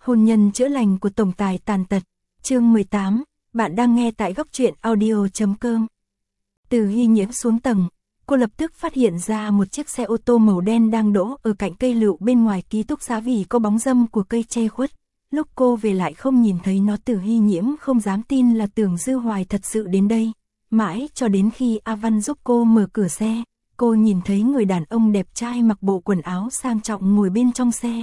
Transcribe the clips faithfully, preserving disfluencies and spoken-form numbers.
Hôn nhân chữa lành của tổng tài tàn tật, chương mười tám, bạn đang nghe tại góc truyện audio chấm com. Từ Hy Nhiễm xuống tầng, cô lập tức phát hiện ra một chiếc xe ô tô màu đen đang đỗ ở cạnh cây lựu bên ngoài ký túc xá vì có bóng râm của cây che khuất. Lúc cô về lại không nhìn thấy nó, Từ Hy Nhiễm không dám tin là Tưởng Dư Hoài thật sự đến đây. Mãi cho đến khi A Văn giúp cô mở cửa xe, cô nhìn thấy người đàn ông đẹp trai mặc bộ quần áo sang trọng ngồi bên trong xe.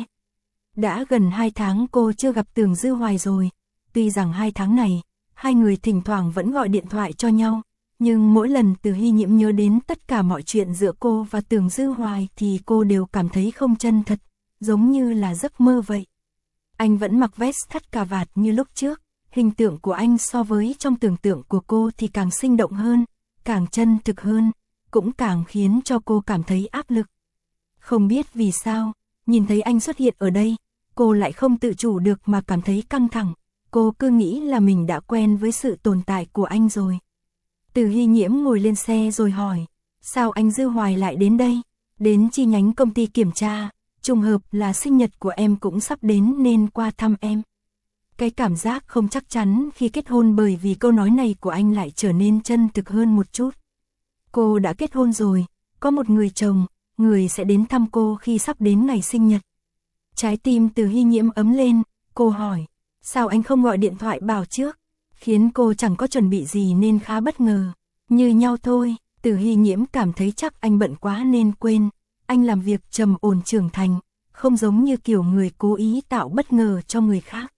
Đã gần hai tháng cô chưa gặp Tưởng Dư Hoài rồi. Tuy rằng hai tháng này, hai người thỉnh thoảng vẫn gọi điện thoại cho nhau, nhưng mỗi lần Từ Hy Nhiễm nhớ đến tất cả mọi chuyện giữa cô và Tưởng Dư Hoài thì cô đều cảm thấy không chân thật, giống như là giấc mơ vậy. Anh vẫn mặc vest thắt cà vạt như lúc trước, hình tượng của anh so với trong tưởng tượng của cô thì càng sinh động hơn, càng chân thực hơn, cũng càng khiến cho cô cảm thấy áp lực. Không biết vì sao, nhìn thấy anh xuất hiện ở đây, cô lại không tự chủ được mà cảm thấy căng thẳng. Cô cứ nghĩ là mình đã quen với sự tồn tại của anh rồi. Từ Hy Nhiễm ngồi lên xe rồi hỏi, sao anh Dư Hoài lại đến đây? Đến chi nhánh công ty kiểm tra, trùng hợp là sinh nhật của em cũng sắp đến nên qua thăm em. Cái cảm giác không chắc chắn khi kết hôn bởi vì câu nói này của anh lại trở nên chân thực hơn một chút. Cô đã kết hôn rồi, có một người chồng, người sẽ đến thăm cô khi sắp đến ngày sinh nhật. Trái tim Từ Hy Nhiễm ấm lên, cô hỏi, sao anh không gọi điện thoại bảo trước? Khiến cô chẳng có chuẩn bị gì nên khá bất ngờ. Như nhau thôi, Từ Hy Nhiễm cảm thấy chắc anh bận quá nên quên. Anh làm việc trầm ổn trưởng thành, không giống như kiểu người cố ý tạo bất ngờ cho người khác.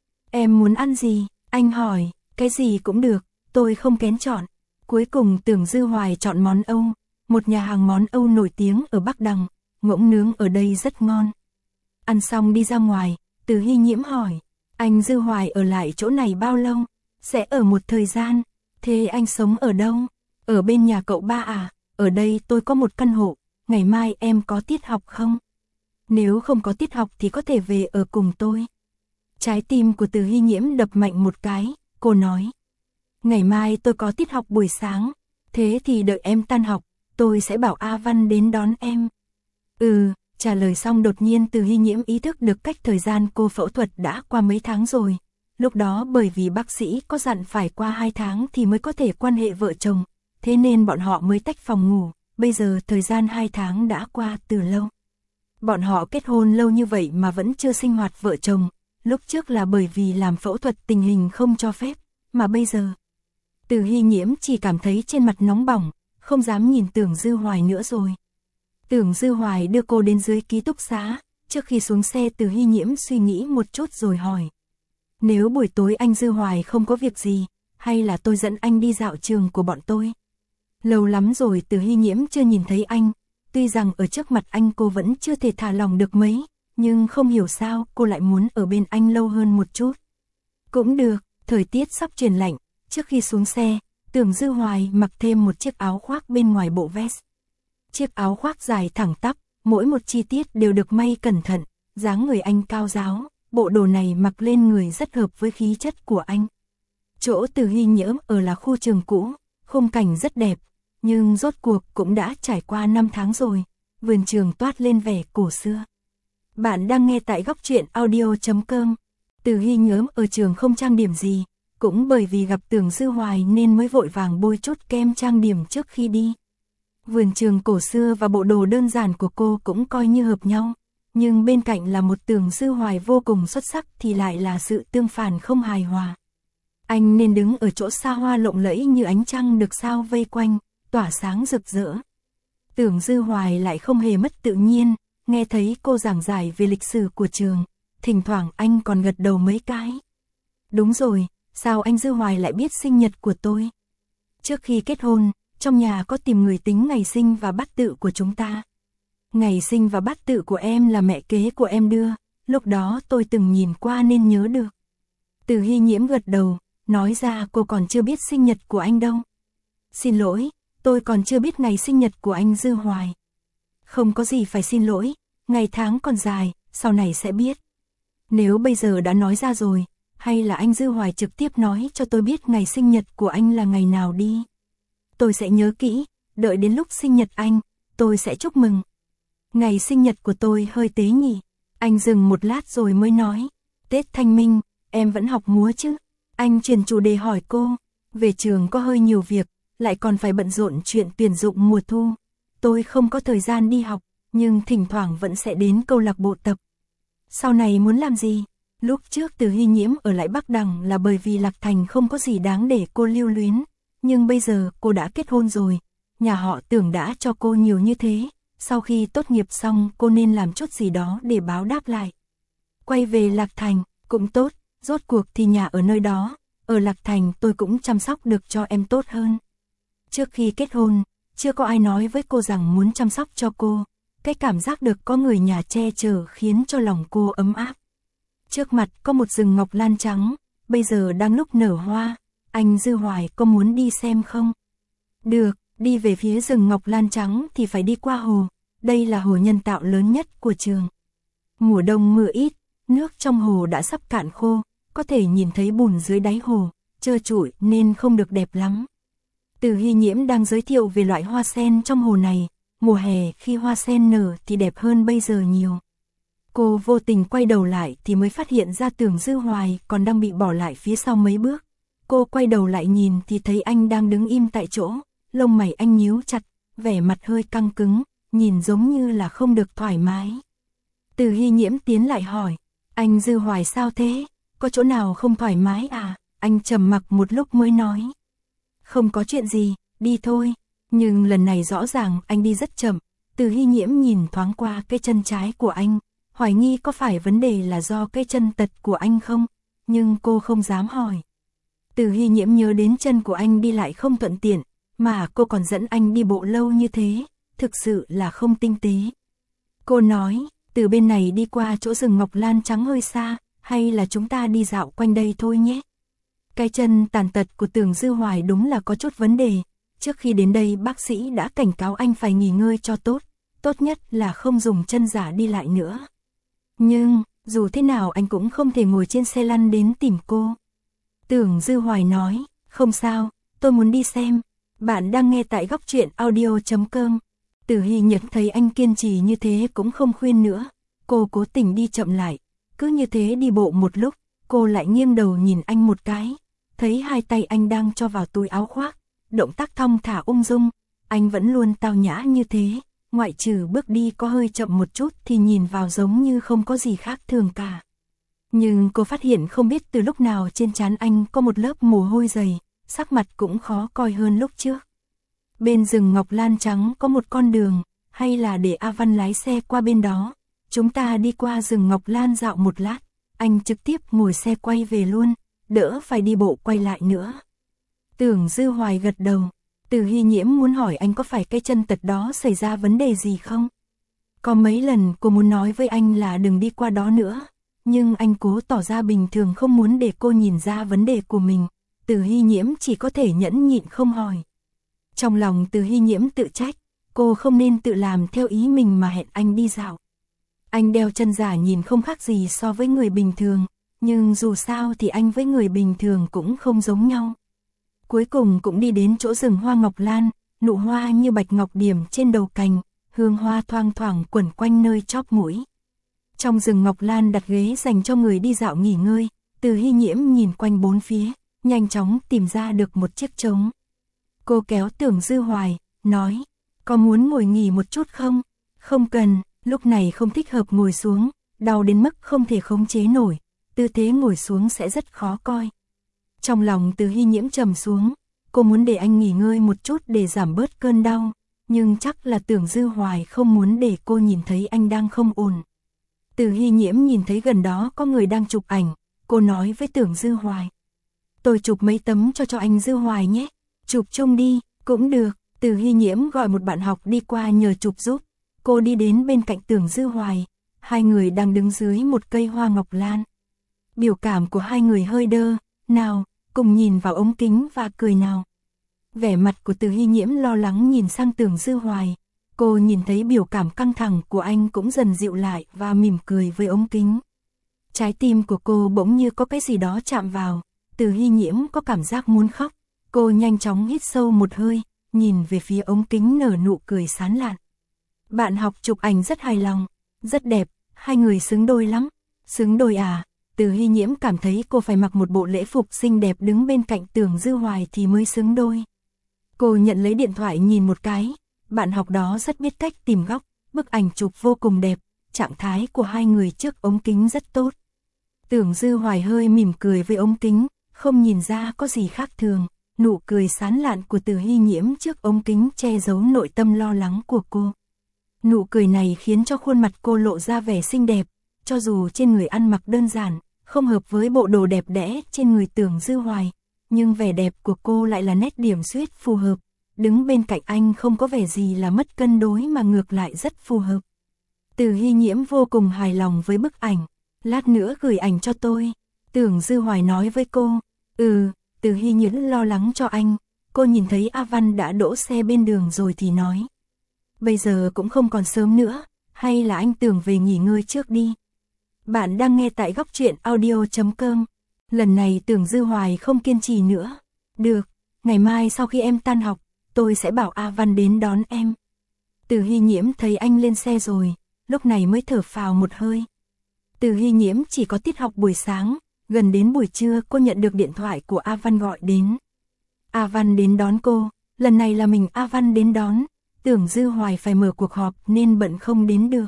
Em muốn ăn gì? Anh hỏi, cái gì cũng được, tôi không kén chọn. Cuối cùng Tưởng Dư Hoài chọn món Âu, một nhà hàng món Âu nổi tiếng ở Bắc Đằng, ngỗng nướng ở đây rất ngon. Ăn xong đi ra ngoài, Từ Hy Nhiễm hỏi, anh Dư Hoài ở lại chỗ này bao lâu? Sẽ ở một thời gian. Thế anh sống ở đâu? Ở bên nhà cậu ba à? Ở đây tôi có một căn hộ, ngày mai em có tiết học không? Nếu không có tiết học thì có thể về ở cùng tôi. Trái tim của Từ Hy Nhiễm đập mạnh một cái, cô nói, ngày mai tôi có tiết học buổi sáng, thế thì đợi em tan học, tôi sẽ bảo A Văn đến đón em. Ừ, trả lời xong đột nhiên Từ Hy Nhiễm ý thức được cách thời gian cô phẫu thuật đã qua mấy tháng rồi. Lúc đó bởi vì bác sĩ có dặn phải qua hai tháng thì mới có thể quan hệ vợ chồng, thế nên bọn họ mới tách phòng ngủ, bây giờ thời gian hai tháng đã qua từ lâu. Bọn họ kết hôn lâu như vậy mà vẫn chưa sinh hoạt vợ chồng, lúc trước là bởi vì làm phẫu thuật tình hình không cho phép, mà bây giờ. Từ Hy Nhiễm chỉ cảm thấy trên mặt nóng bỏng, không dám nhìn Tưởng Dư Hoài nữa rồi. Tưởng Dư Hoài đưa cô đến dưới ký túc xá, trước khi xuống xe Từ Hy Nhiễm suy nghĩ một chút rồi hỏi. Nếu buổi tối anh Dư Hoài không có việc gì, hay là tôi dẫn anh đi dạo trường của bọn tôi? Lâu lắm rồi Từ Hy Nhiễm chưa nhìn thấy anh, tuy rằng ở trước mặt anh cô vẫn chưa thể thả lòng được mấy, nhưng không hiểu sao cô lại muốn ở bên anh lâu hơn một chút. Cũng được, thời tiết sắp chuyển lạnh, trước khi xuống xe, Tưởng Dư Hoài mặc thêm một chiếc áo khoác bên ngoài bộ vest. Chiếc áo khoác dài thẳng tắp, mỗi một chi tiết đều được may cẩn thận, dáng người anh cao ráo, bộ đồ này mặc lên người rất hợp với khí chất của anh. Chỗ Từ Hy Nhiễm ở là khu trường cũ, khung cảnh rất đẹp, nhưng rốt cuộc cũng đã trải qua năm tháng rồi, vườn trường toát lên vẻ cổ xưa. Bạn đang nghe tại góc truyện audio chấm com. Từ Hy Nhiễm ở trường không trang điểm gì, cũng bởi vì gặp Tưởng Dư Hoài nên mới vội vàng bôi chút kem trang điểm trước khi đi. Vườn trường cổ xưa và bộ đồ đơn giản của cô cũng coi như hợp nhau, nhưng bên cạnh là một Tưởng Dư Hoài vô cùng xuất sắc thì lại là sự tương phản không hài hòa. Anh nên đứng ở chỗ xa hoa lộng lẫy như ánh trăng được sao vây quanh, tỏa sáng rực rỡ. Tưởng Dư Hoài lại không hề mất tự nhiên, nghe thấy cô giảng giải về lịch sử của trường, thỉnh thoảng anh còn gật đầu mấy cái. Đúng rồi, sao anh Dư Hoài lại biết sinh nhật của tôi? Trước khi kết hôn, trong nhà có tìm người tính ngày sinh và bát tự của chúng ta. Ngày sinh và bát tự của em là mẹ kế của em đưa, lúc đó tôi từng nhìn qua nên nhớ được. Từ Hy Nhiễm gật đầu, nói ra cô còn chưa biết sinh nhật của anh đâu. Xin lỗi, tôi còn chưa biết ngày sinh nhật của anh Dư Hoài. Không có gì phải xin lỗi, ngày tháng còn dài, sau này sẽ biết. Nếu bây giờ đã nói ra rồi, hay là anh Dư Hoài trực tiếp nói cho tôi biết ngày sinh nhật của anh là ngày nào đi. Tôi sẽ nhớ kỹ, đợi đến lúc sinh nhật anh, tôi sẽ chúc mừng. Ngày sinh nhật của tôi hơi tế nhỉ. Anh dừng một lát rồi mới nói. Tết Thanh Minh, em vẫn học múa chứ? Anh chuyển chủ đề hỏi cô. Về trường có hơi nhiều việc, lại còn phải bận rộn chuyện tuyển dụng mùa thu. Tôi không có thời gian đi học, nhưng thỉnh thoảng vẫn sẽ đến câu lạc bộ tập. Sau này muốn làm gì? Lúc trước Từ Hy Nhiễm ở lại Bắc Đằng là bởi vì Lạc Thành không có gì đáng để cô lưu luyến. Nhưng bây giờ cô đã kết hôn rồi, nhà họ Tưởng đã cho cô nhiều như thế. Sau khi tốt nghiệp xong cô nên làm chút gì đó để báo đáp lại. Quay về Lạc Thành, cũng tốt, rốt cuộc thì nhà ở nơi đó. Ở Lạc Thành tôi cũng chăm sóc được cho em tốt hơn. Trước khi kết hôn, chưa có ai nói với cô rằng muốn chăm sóc cho cô. Cái cảm giác được có người nhà che chở khiến cho lòng cô ấm áp. Trước mặt có một rừng ngọc lan trắng, bây giờ đang lúc nở hoa. Anh Dư Hoài có muốn đi xem không? Được, đi về phía rừng ngọc lan trắng thì phải đi qua hồ. Đây là hồ nhân tạo lớn nhất của trường. Mùa đông mưa ít, nước trong hồ đã sắp cạn khô, có thể nhìn thấy bùn dưới đáy hồ, trơ trụi nên không được đẹp lắm. Từ Hy Nhiễm đang giới thiệu về loại hoa sen trong hồ này, mùa hè khi hoa sen nở thì đẹp hơn bây giờ nhiều. Cô vô tình quay đầu lại thì mới phát hiện ra Tưởng Dư Hoài còn đang bị bỏ lại phía sau mấy bước. Cô quay đầu lại nhìn thì thấy anh đang đứng im tại chỗ, lông mày anh nhíu chặt, vẻ mặt hơi căng cứng, nhìn giống như là không được thoải mái. Từ Hy Nhiễm tiến lại hỏi, anh Dư Hoài sao thế? Có chỗ nào không thoải mái à? Anh trầm mặc một lúc mới nói. Không có chuyện gì, đi thôi. Nhưng lần này rõ ràng anh đi rất chậm. Từ Hy Nhiễm nhìn thoáng qua cái chân trái của anh, hoài nghi có phải vấn đề là do cái chân tật của anh không? Nhưng cô không dám hỏi. Từ Hy Nhiễm nhớ đến chân của anh đi lại không thuận tiện, mà cô còn dẫn anh đi bộ lâu như thế, thực sự là không tinh tế. Cô nói, từ bên này đi qua chỗ rừng ngọc lan trắng hơi xa, hay là chúng ta đi dạo quanh đây thôi nhé. Cái chân tàn tật của Tưởng Dư Hoài đúng là có chút vấn đề. Trước khi đến đây bác sĩ đã cảnh cáo anh phải nghỉ ngơi cho tốt, tốt nhất là không dùng chân giả đi lại nữa. Nhưng, dù thế nào anh cũng không thể ngồi trên xe lăn đến tìm cô. Tưởng Dư Hoài nói, không sao, tôi muốn đi xem. Bạn đang nghe tại góc truyện audio chấm com. Từ Hy Nhiễm thấy anh kiên trì như thế cũng không khuyên nữa. Cô cố tình đi chậm lại. Cứ như thế đi bộ một lúc, cô lại nghiêng đầu nhìn anh một cái. Thấy hai tay anh đang cho vào túi áo khoác. Động tác thong thả ung dung. Anh vẫn luôn tao nhã như thế. Ngoại trừ bước đi có hơi chậm một chút thì nhìn vào giống như không có gì khác thường cả. Nhưng cô phát hiện không biết từ lúc nào trên trán anh có một lớp mồ hôi dày. Sắc mặt cũng khó coi hơn lúc trước. Bên rừng ngọc lan trắng có một con đường, hay là để A Văn lái xe qua bên đó. Chúng ta đi qua rừng ngọc lan dạo một lát, anh trực tiếp ngồi xe quay về luôn, đỡ phải đi bộ quay lại nữa. Tưởng Dư Hoài gật đầu, Từ Hy Nhiễm muốn hỏi anh có phải cái chân tật đó xảy ra vấn đề gì không? Có mấy lần cô muốn nói với anh là đừng đi qua đó nữa, nhưng anh cố tỏ ra bình thường không muốn để cô nhìn ra vấn đề của mình. Từ Hy Nhiễm chỉ có thể nhẫn nhịn không hỏi. Trong lòng Từ Hy Nhiễm tự trách, cô không nên tự làm theo ý mình mà hẹn anh đi dạo. Anh đeo chân giả nhìn không khác gì so với người bình thường, nhưng dù sao thì anh với người bình thường cũng không giống nhau. Cuối cùng cũng đi đến chỗ rừng hoa ngọc lan, nụ hoa như bạch ngọc điểm trên đầu cành, hương hoa thoang thoảng quẩn quanh nơi chóp mũi. Trong rừng ngọc lan đặt ghế dành cho người đi dạo nghỉ ngơi, Từ Hy Nhiễm nhìn quanh bốn phía, nhanh chóng tìm ra được một chiếc trống. Cô kéo Tưởng Dư Hoài, nói, có muốn ngồi nghỉ một chút không? Không cần, lúc này không thích hợp ngồi xuống, đau đến mức không thể khống chế nổi, tư thế ngồi xuống sẽ rất khó coi. Trong lòng Từ Hy Nhiễm trầm xuống, cô muốn để anh nghỉ ngơi một chút để giảm bớt cơn đau, nhưng chắc là Tưởng Dư Hoài không muốn để cô nhìn thấy anh đang không ổn. Từ Hy Nhiễm nhìn thấy gần đó có người đang chụp ảnh, cô nói với Tưởng Dư Hoài. Tôi chụp mấy tấm cho cho anh Dư Hoài nhé, chụp chung đi, cũng được. Từ Hy Nhiễm gọi một bạn học đi qua nhờ chụp giúp, cô đi đến bên cạnh Tưởng Dư Hoài, hai người đang đứng dưới một cây hoa ngọc lan. Biểu cảm của hai người hơi đơ, nào, cùng nhìn vào ống kính và cười nào. Vẻ mặt của Từ Hy Nhiễm lo lắng nhìn sang Tưởng Dư Hoài, cô nhìn thấy biểu cảm căng thẳng của anh cũng dần dịu lại và mỉm cười với ống kính. Trái tim của cô bỗng như có cái gì đó chạm vào, Từ Hy Nhiễm có cảm giác muốn khóc, cô nhanh chóng hít sâu một hơi, nhìn về phía ống kính nở nụ cười sán lạn. Bạn học chụp ảnh rất hài lòng, rất đẹp, hai người xứng đôi lắm. Xứng đôi à? Từ Hy Nhiễm cảm thấy cô phải mặc một bộ lễ phục xinh đẹp đứng bên cạnh Tưởng Dư Hoài thì mới xứng đôi. Cô nhận lấy điện thoại nhìn một cái, bạn học đó rất biết cách tìm góc, bức ảnh chụp vô cùng đẹp, trạng thái của hai người trước ống kính rất tốt. Tưởng Dư Hoài hơi mỉm cười với ống kính, không nhìn ra có gì khác thường, nụ cười sán lạn của Từ Hy Nhiễm trước ống kính che giấu nội tâm lo lắng của cô. Nụ cười này khiến cho khuôn mặt cô lộ ra vẻ xinh đẹp, cho dù trên người ăn mặc đơn giản, không hợp với bộ đồ đẹp đẽ trên người Tưởng Dư Hoài, nhưng vẻ đẹp của cô lại là nét điểm xuyết phù hợp, đứng bên cạnh anh không có vẻ gì là mất cân đối mà ngược lại rất phù hợp. Từ Hy Nhiễm vô cùng hài lòng với bức ảnh, lát nữa gửi ảnh cho tôi, Tưởng Dư Hoài nói với cô. Ừ, Từ Hy Nhiễm lo lắng cho anh, cô nhìn thấy A Văn đã đỗ xe bên đường rồi thì nói. Bây giờ cũng không còn sớm nữa, hay là anh Tưởng về nghỉ ngơi trước đi. Bạn đang nghe tại góc truyện audio chấm com. Lần này Tưởng Dư Hoài không kiên trì nữa. Được, ngày mai sau khi em tan học, tôi sẽ bảo A Văn đến đón em. Từ Hy Nhiễm thấy anh lên xe rồi, lúc này mới thở phào một hơi. Từ Hy Nhiễm chỉ có tiết học buổi sáng, gần đến buổi trưa cô nhận được điện thoại của A Văn gọi đến. A Văn đến đón cô, lần này là mình A Văn đến đón, Tưởng Dư Hoài phải mở cuộc họp nên bận không đến được.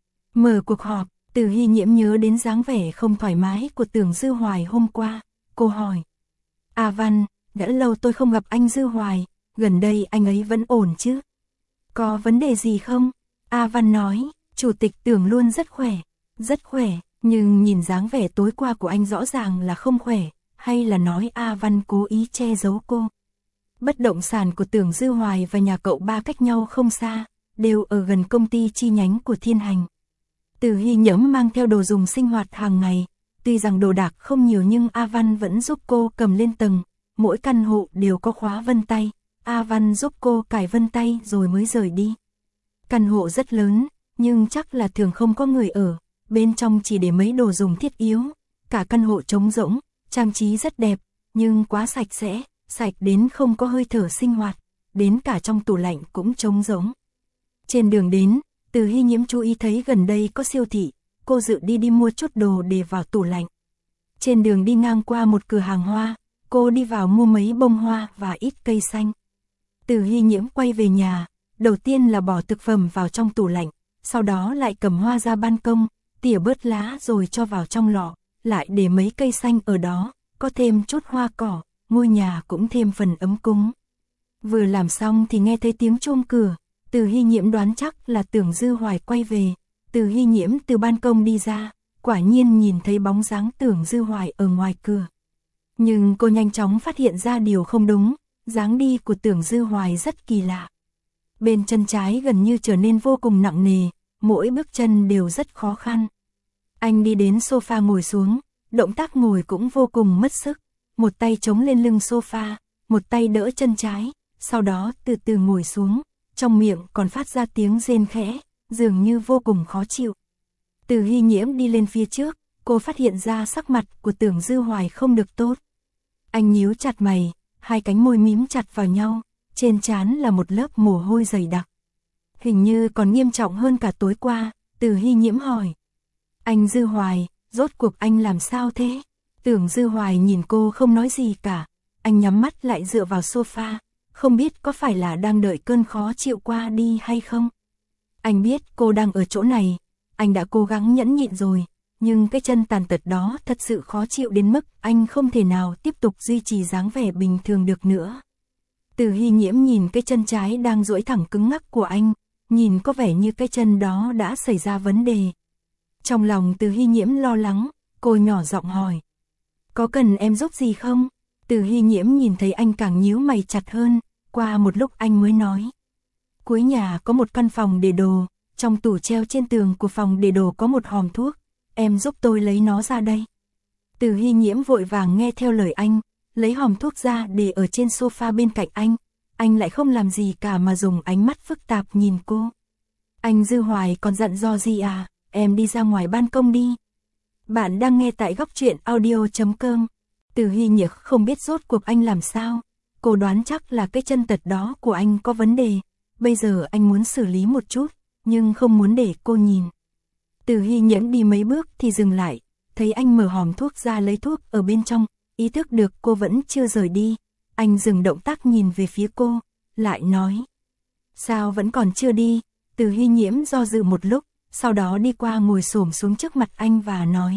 Mở cuộc họp, Từ Hy Nhiễm nhớ đến dáng vẻ không thoải mái của Tưởng Dư Hoài hôm qua, cô hỏi. A Văn, đã lâu tôi không gặp anh Dư Hoài, gần đây anh ấy vẫn ổn chứ? Có vấn đề gì không? A Văn nói, Chủ tịch Tưởng luôn rất khỏe, rất khỏe, nhưng nhìn dáng vẻ tối qua của anh rõ ràng là không khỏe, hay là nói A Văn cố ý che giấu cô? Bất động sản của Tưởng Dư Hoài và nhà cậu ba cách nhau không xa, đều ở gần công ty chi nhánh của Thiên Hành. Từ Hy Nhiễm mang theo đồ dùng sinh hoạt hàng ngày, tuy rằng đồ đạc không nhiều nhưng A Văn vẫn giúp cô cầm lên tầng, mỗi căn hộ đều có khóa vân tay, A Văn giúp cô cài vân tay rồi mới rời đi. Căn hộ rất lớn, nhưng chắc là thường không có người ở, bên trong chỉ để mấy đồ dùng thiết yếu, cả căn hộ trống rỗng, trang trí rất đẹp, nhưng quá sạch sẽ, sạch đến không có hơi thở sinh hoạt, đến cả trong tủ lạnh cũng trống rỗng. Trên đường đến, Từ Hy Nhiễm chú ý thấy gần đây có siêu thị, cô dự đi đi mua chút đồ để vào tủ lạnh. Trên đường đi ngang qua một cửa hàng hoa, cô đi vào mua mấy bông hoa và ít cây xanh. Từ Hy Nhiễm quay về nhà, đầu tiên là bỏ thực phẩm vào trong tủ lạnh, sau đó lại cầm hoa ra ban công, tỉa bớt lá rồi cho vào trong lọ, lại để mấy cây xanh ở đó, có thêm chút hoa cỏ, ngôi nhà cũng thêm phần ấm cúng. Vừa làm xong thì nghe thấy tiếng chuông cửa, Từ Hy Nhiễm đoán chắc là Tưởng Dư Hoài quay về. Từ Hy Nhiễm từ ban công đi ra, quả nhiên nhìn thấy bóng dáng Tưởng Dư Hoài ở ngoài cửa. Nhưng cô nhanh chóng phát hiện ra điều không đúng, dáng đi của Tưởng Dư Hoài rất kỳ lạ. Bên chân trái gần như trở nên vô cùng nặng nề, mỗi bước chân đều rất khó khăn. Anh đi đến sofa ngồi xuống, động tác ngồi cũng vô cùng mất sức, một tay chống lên lưng sofa, một tay đỡ chân trái, sau đó từ từ ngồi xuống, trong miệng còn phát ra tiếng rên khẽ, dường như vô cùng khó chịu. Từ Hy Nhiễm đi lên phía trước, cô phát hiện ra sắc mặt của Tưởng Dư Hoài không được tốt. Anh nhíu chặt mày, hai cánh môi mím chặt vào nhau, trên trán là một lớp mồ hôi dày đặc. Hình như còn nghiêm trọng hơn cả tối qua, Từ Hy Nhiễm hỏi. Anh Dư Hoài, rốt cuộc anh làm sao thế? Tưởng Dư Hoài nhìn cô không nói gì cả, anh nhắm mắt lại dựa vào sofa, không biết có phải là đang đợi cơn khó chịu qua đi hay không. Anh biết cô đang ở chỗ này, anh đã cố gắng nhẫn nhịn rồi, nhưng cái chân tàn tật đó thật sự khó chịu đến mức anh không thể nào tiếp tục duy trì dáng vẻ bình thường được nữa. Từ Hy Nhiễm nhìn cái chân trái đang duỗi thẳng cứng ngắc của anh, nhìn có vẻ như cái chân đó đã xảy ra vấn đề. Trong lòng Từ Hy Nhiễm lo lắng, cô nhỏ giọng hỏi. Có cần em giúp gì không? Từ Hy Nhiễm nhìn thấy anh càng nhíu mày chặt hơn, qua một lúc anh mới nói. Cuối nhà có một căn phòng để đồ, trong tủ treo trên tường của phòng để đồ có một hòm thuốc, em giúp tôi lấy nó ra đây. Từ Hy Nhiễm vội vàng nghe theo lời anh, lấy hòm thuốc ra để ở trên sofa bên cạnh anh, anh lại không làm gì cả mà dùng ánh mắt phức tạp nhìn cô. Anh Dư Hoài còn dặn dò gì à, em đi ra ngoài ban công đi. Bạn đang nghe tại góc truyện audio chấm com. Từ Hy Nhiễm không biết rốt cuộc anh làm sao, cô đoán chắc là cái chân tật đó của anh có vấn đề, bây giờ anh muốn xử lý một chút, nhưng không muốn để cô nhìn. Từ Hy Nhiễm đi mấy bước thì dừng lại, thấy anh mở hòm thuốc ra lấy thuốc ở bên trong, ý thức được cô vẫn chưa rời đi. Anh dừng động tác nhìn về phía cô, lại nói. Sao vẫn còn chưa đi? Từ Hy Nhiễm do dự một lúc, sau đó đi qua ngồi xổm xuống trước mặt anh và nói.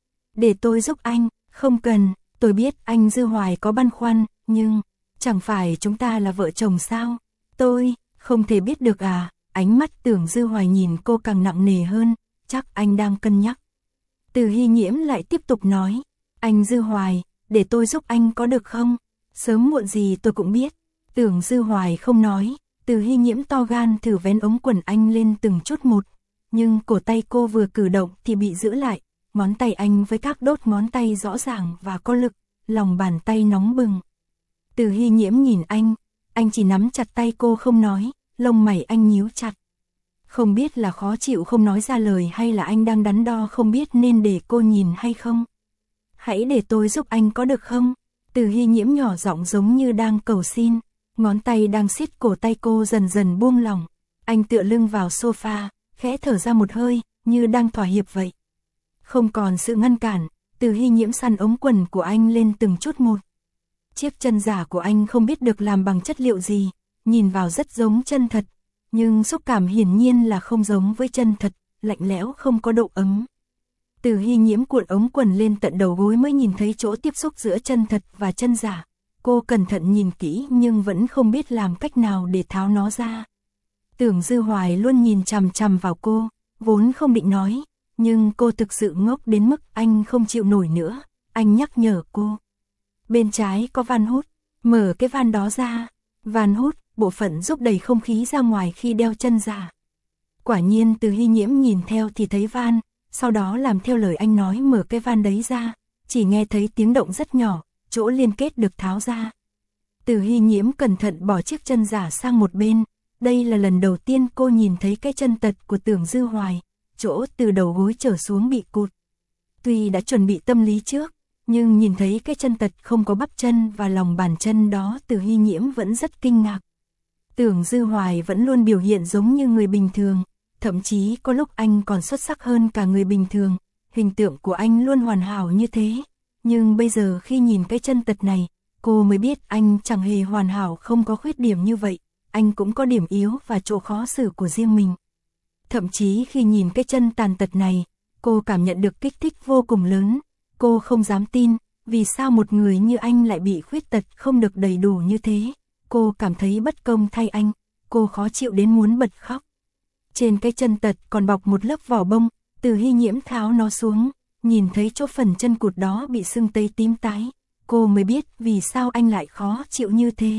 Để tôi giúp anh, không cần, tôi biết anh Dư Hoài có băn khoăn, nhưng, chẳng phải chúng ta là vợ chồng sao? Tôi, không thể biết được à? Ánh mắt Tưởng Dư Hoài nhìn cô càng nặng nề hơn, chắc anh đang cân nhắc. Từ Hy Nhiễm lại tiếp tục nói. Anh Dư Hoài, để tôi giúp anh có được không? Sớm muộn gì tôi cũng biết. Tưởng Dư Hoài không nói. Từ Hy Nhiễm to gan thử vén ống quần anh lên từng chút một, nhưng cổ tay cô vừa cử động thì bị giữ lại, ngón tay anh với các đốt ngón tay rõ ràng và có lực, lòng bàn tay nóng bừng. Từ Hy Nhiễm nhìn anh, anh chỉ nắm chặt tay cô không nói, lông mày anh nhíu chặt. Không biết là khó chịu không nói ra lời hay là anh đang đắn đo không biết nên để cô nhìn hay không. Hãy để tôi giúp anh có được không? Từ Hy Nhiễm nhỏ giọng giống như đang cầu xin. Ngón tay đang siết cổ tay cô dần dần buông lỏng. Anh tựa lưng vào sofa, khẽ thở ra một hơi, như đang thỏa hiệp vậy. Không còn sự ngăn cản, Từ Hy Nhiễm săn ống quần của anh lên từng chút một. Chiếc chân giả của anh không biết được làm bằng chất liệu gì, nhìn vào rất giống chân thật, nhưng xúc cảm hiển nhiên là không giống với chân thật, lạnh lẽo không có độ ấm. Từ Hy Nhiễm cuộn ống quần lên tận đầu gối mới nhìn thấy chỗ tiếp xúc giữa chân thật và chân giả. Cô cẩn thận nhìn kỹ nhưng vẫn không biết làm cách nào để tháo nó ra. Tưởng Dư Hoài luôn nhìn chằm chằm vào cô, vốn không định nói, nhưng cô thực sự ngốc đến mức anh không chịu nổi nữa. Anh nhắc nhở cô. Bên trái có van hút, mở cái van đó ra. Van hút, bộ phận giúp đẩy không khí ra ngoài khi đeo chân giả. Quả nhiên Từ Hy Nhiễm nhìn theo thì thấy van, sau đó làm theo lời anh nói mở cái van đấy ra, chỉ nghe thấy tiếng động rất nhỏ. Chỗ liên kết được tháo ra. Từ Hy Nhiễm cẩn thận bỏ chiếc chân giả sang một bên. Đây là lần đầu tiên cô nhìn thấy cái chân tật của Tưởng Dư Hoài, chỗ từ đầu gối trở xuống bị cụt. Tuy đã chuẩn bị tâm lý trước, nhưng nhìn thấy cái chân tật không có bắp chân và lòng bàn chân đó Từ Hy Nhiễm vẫn rất kinh ngạc. Tưởng Dư Hoài vẫn luôn biểu hiện giống như người bình thường, thậm chí có lúc anh còn xuất sắc hơn cả người bình thường, hình tượng của anh luôn hoàn hảo như thế. Nhưng bây giờ khi nhìn cái chân tật này, cô mới biết anh chẳng hề hoàn hảo không có khuyết điểm như vậy, anh cũng có điểm yếu và chỗ khó xử của riêng mình. Thậm chí khi nhìn cái chân tàn tật này, cô cảm nhận được kích thích vô cùng lớn, cô không dám tin, vì sao một người như anh lại bị khuyết tật không được đầy đủ như thế, cô cảm thấy bất công thay anh, cô khó chịu đến muốn bật khóc. Trên cái chân tật còn bọc một lớp vỏ bông, Từ Hy Nhiễm tháo nó xuống. Nhìn thấy chỗ phần chân cụt đó bị sưng tấy tím tái, cô mới biết vì sao anh lại khó chịu như thế.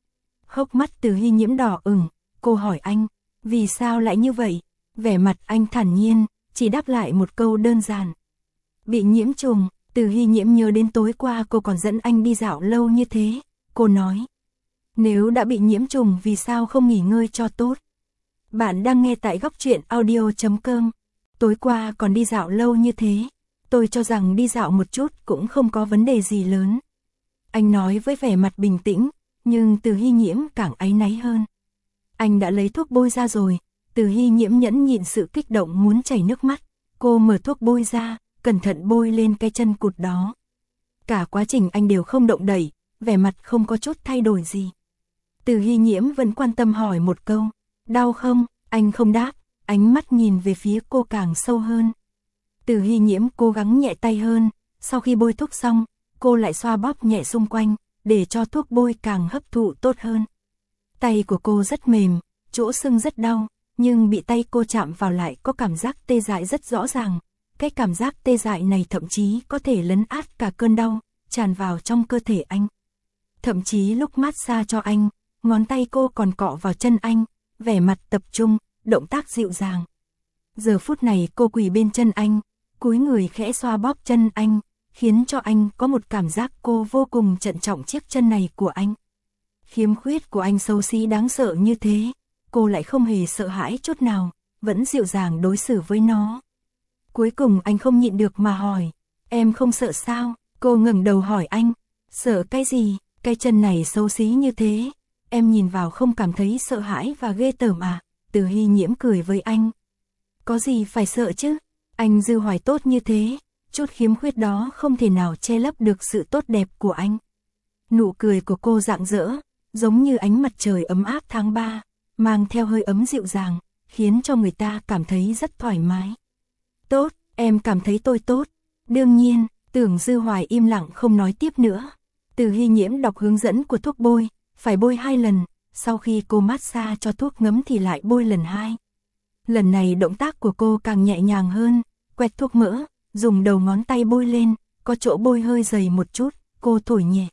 Hốc mắt Từ Hy Nhiễm đỏ ửng, cô hỏi anh, vì sao lại như vậy? Vẻ mặt anh thản nhiên, chỉ đáp lại một câu đơn giản. Bị nhiễm trùng. Từ Hy Nhiễm nhớ đến tối qua cô còn dẫn anh đi dạo lâu như thế. Cô nói, nếu đã bị nhiễm trùng vì sao không nghỉ ngơi cho tốt? Bạn đang nghe tại góc truyện audio chấm com. Tối qua còn đi dạo lâu như thế. Tôi cho rằng đi dạo một chút cũng không có vấn đề gì lớn. Anh nói với vẻ mặt bình tĩnh, nhưng Từ Hy Nhiễm càng áy náy hơn. Anh đã lấy thuốc bôi ra rồi. Từ Hy Nhiễm nhẫn nhịn sự kích động muốn chảy nước mắt. Cô mở thuốc bôi ra, cẩn thận bôi lên cái chân cụt đó. Cả quá trình anh đều không động đậy, vẻ mặt không có chút thay đổi gì. Từ Hy Nhiễm vẫn quan tâm hỏi một câu, đau không? Anh không đáp, ánh mắt nhìn về phía cô càng sâu hơn. Từ Hy Nhiễm cố gắng nhẹ tay hơn, sau khi bôi thuốc xong, cô lại xoa bóp nhẹ xung quanh, để cho thuốc bôi càng hấp thụ tốt hơn. Tay của cô rất mềm, chỗ sưng rất đau, nhưng bị tay cô chạm vào lại có cảm giác tê dại rất rõ ràng. Cái cảm giác tê dại này thậm chí có thể lấn át cả cơn đau, tràn vào trong cơ thể anh. Thậm chí lúc massage cho anh, ngón tay cô còn cọ vào chân anh, vẻ mặt tập trung, động tác dịu dàng. Giờ phút này cô quỳ bên chân anh, cúi người khẽ xoa bóp chân anh, khiến cho anh có một cảm giác cô vô cùng trân trọng chiếc chân này của anh. Khiếm khuyết của anh xấu xí đáng sợ như thế, cô lại không hề sợ hãi chút nào, vẫn dịu dàng đối xử với nó. Cuối cùng anh không nhịn được mà hỏi, em không sợ sao? Cô ngẩng đầu hỏi anh, sợ cái gì? Cái chân này xấu xí như thế, em nhìn vào không cảm thấy sợ hãi và ghê tởm à? Từ Hy Nhiễm cười với anh. Có gì phải sợ chứ? Anh Dư Hoài tốt như thế, chút khiếm khuyết đó không thể nào che lấp được sự tốt đẹp của anh. Nụ cười của cô rạng rỡ, giống như ánh mặt trời ấm áp tháng ba, mang theo hơi ấm dịu dàng, khiến cho người ta cảm thấy rất thoải mái. Tốt, em cảm thấy tôi tốt. Đương nhiên, Tưởng Dư Hoài im lặng không nói tiếp nữa. Từ Hy Nhiễm đọc hướng dẫn của thuốc bôi, phải bôi hai lần, sau khi cô massage cho thuốc ngấm thì lại bôi lần hai. Lần này động tác của cô càng nhẹ nhàng hơn, quẹt thuốc mỡ, dùng đầu ngón tay bôi lên, có chỗ bôi hơi dày một chút, cô thổi nhẹ.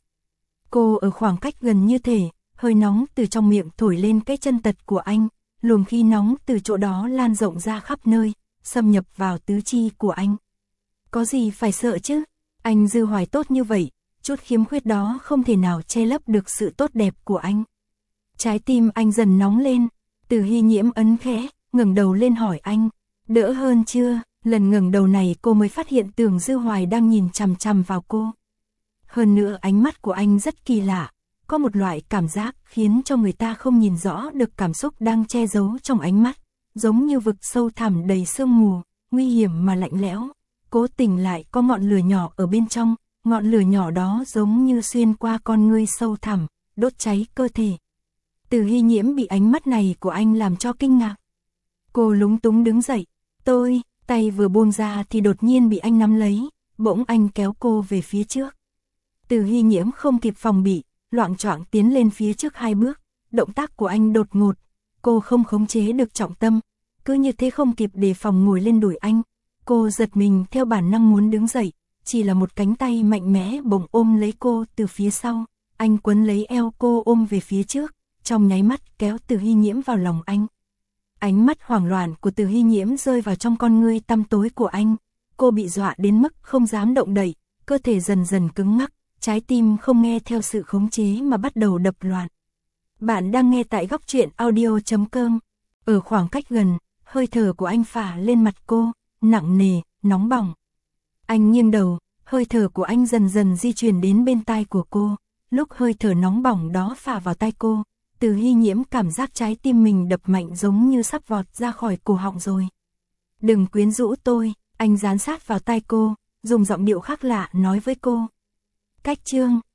Cô ở khoảng cách gần như thể, hơi nóng từ trong miệng thổi lên cái chân tật của anh, luồng khí nóng từ chỗ đó lan rộng ra khắp nơi, xâm nhập vào tứ chi của anh. Có gì phải sợ chứ, anh Dư Hoài tốt như vậy, chút khiếm khuyết đó không thể nào che lấp được sự tốt đẹp của anh. Trái tim anh dần nóng lên, Từ Hy Nhiễm ấn khẽ, ngẩng đầu lên hỏi anh, đỡ hơn chưa? Lần ngẩng đầu này cô mới phát hiện Tưởng Dư Hoài đang nhìn chằm chằm vào cô. Hơn nữa ánh mắt của anh rất kỳ lạ, có một loại cảm giác khiến cho người ta không nhìn rõ được cảm xúc đang che giấu trong ánh mắt, giống như vực sâu thẳm đầy sương mù, nguy hiểm mà lạnh lẽo, cố tình lại có ngọn lửa nhỏ ở bên trong, ngọn lửa nhỏ đó giống như xuyên qua con ngươi sâu thẳm, đốt cháy cơ thể. Từ Hy Nhiễm bị ánh mắt này của anh làm cho kinh ngạc. Cô lúng túng đứng dậy, tôi, tay vừa buông ra thì đột nhiên bị anh nắm lấy, bỗng anh kéo cô về phía trước. Từ Hy Nhiễm không kịp phòng bị, loạng choạng tiến lên phía trước hai bước, động tác của anh đột ngột, cô không khống chế được trọng tâm, cứ như thế không kịp đề phòng ngồi lên đùi anh. Cô giật mình theo bản năng muốn đứng dậy, chỉ là một cánh tay mạnh mẽ bỗng ôm lấy cô từ phía sau, anh quấn lấy eo cô ôm về phía trước, trong nháy mắt kéo Từ Hy Nhiễm vào lòng anh. Ánh mắt hoảng loạn của Từ Hy Nhiễm rơi vào trong con ngươi tăm tối của anh, cô bị dọa đến mức không dám động đậy, cơ thể dần dần cứng ngắc, trái tim không nghe theo sự khống chế mà bắt đầu đập loạn. Bạn đang nghe tại góc truyện audio chấm com. Ở khoảng cách gần, hơi thở của anh phả lên mặt cô, nặng nề, nóng bỏng. Anh nghiêng đầu, hơi thở của anh dần dần di chuyển đến bên tai của cô, lúc hơi thở nóng bỏng đó phả vào tai cô, Từ Hy Nhiễm cảm giác trái tim mình đập mạnh giống như sắp vọt ra khỏi cổ họng rồi. Đừng quyến rũ tôi, anh dán sát vào tai cô, dùng giọng điệu khác lạ nói với cô. Cách chương